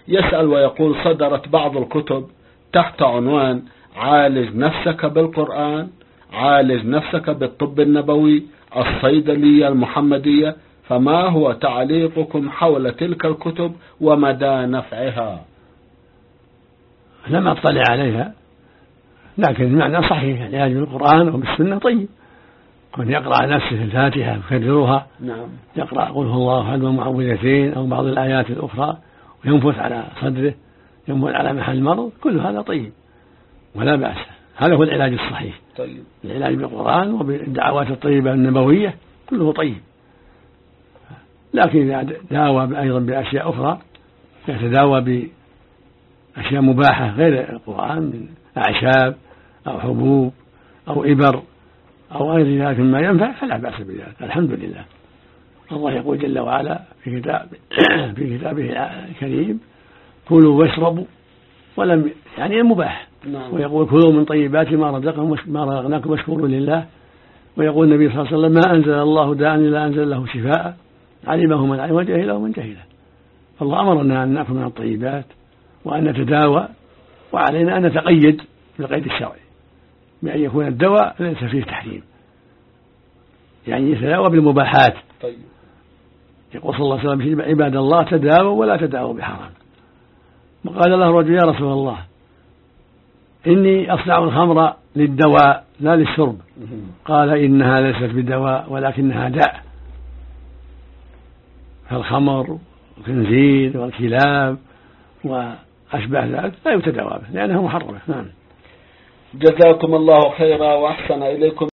يسأل ويقول: صدرت بعض الكتب تحت عنوان عالج نفسك بالقرآن، عالج نفسك بالطب النبوي، الصيدلية المحمدية، فما هو تعليقكم حول تلك الكتب ومدى نفعها؟ لم أطلع عليها، لكن المعنى صحيح، العلاج بالقرآن وبالسنة طيب. كن يقرأ على نفسه الفاتحة يكررها، نعم. يقرأ قل هو الله أحد والمعوذتين أو بعض الآيات الأخرى وينفث على صدره، ينفث على محل المرض، كل هذا طيب ولا بأس. هذا هو العلاج الصحيح. طيب. العلاج بالقرآن وبالدعوات الطيبة النبوية كله طيب. لكن إذا داوى أيضا بأشياء أخرى، يتداوى بأشياء مباحة غير القرآن من أعشاب أو حبوب أو إبر أو غير ذلك مما ينفع، فلا بأس بذلك. الحمد لله. الله يقول جل وعلا في كتابه الكريم: كلوا واشربوا، ولم يعني المباح. نعم. ويقول: كلوا من طيبات ما رزقناكم واشكروا لله. ويقول النبي صلى الله عليه وسلم: ما أنزل الله داء إلا أنزل له شفاء، علمه من علم وجهله من جهله. فالله أمرنا أن نأكل من الطيبات وأن نتداوى، وعلينا أن نتقيد بالقيد الشرعي بأن يكون الدواء ليس فيه تحريم، يعني يتداوى بالمباحات. طيب. يقول صلى الله عليه وسلم: عباد الله تداووا ولا تداووا بحرام. وقال له رجل: يا رسول الله، إني أصنع الخمر للدواء لا للشرب. قال: إنها ليست بدواء ولكنها داء. فالخمر والخنزير والكلاب وأشباه ذلك لا يتداوى به لأنها محرمة. نعم. جزاكم الله خيرا وأحسن إليكم.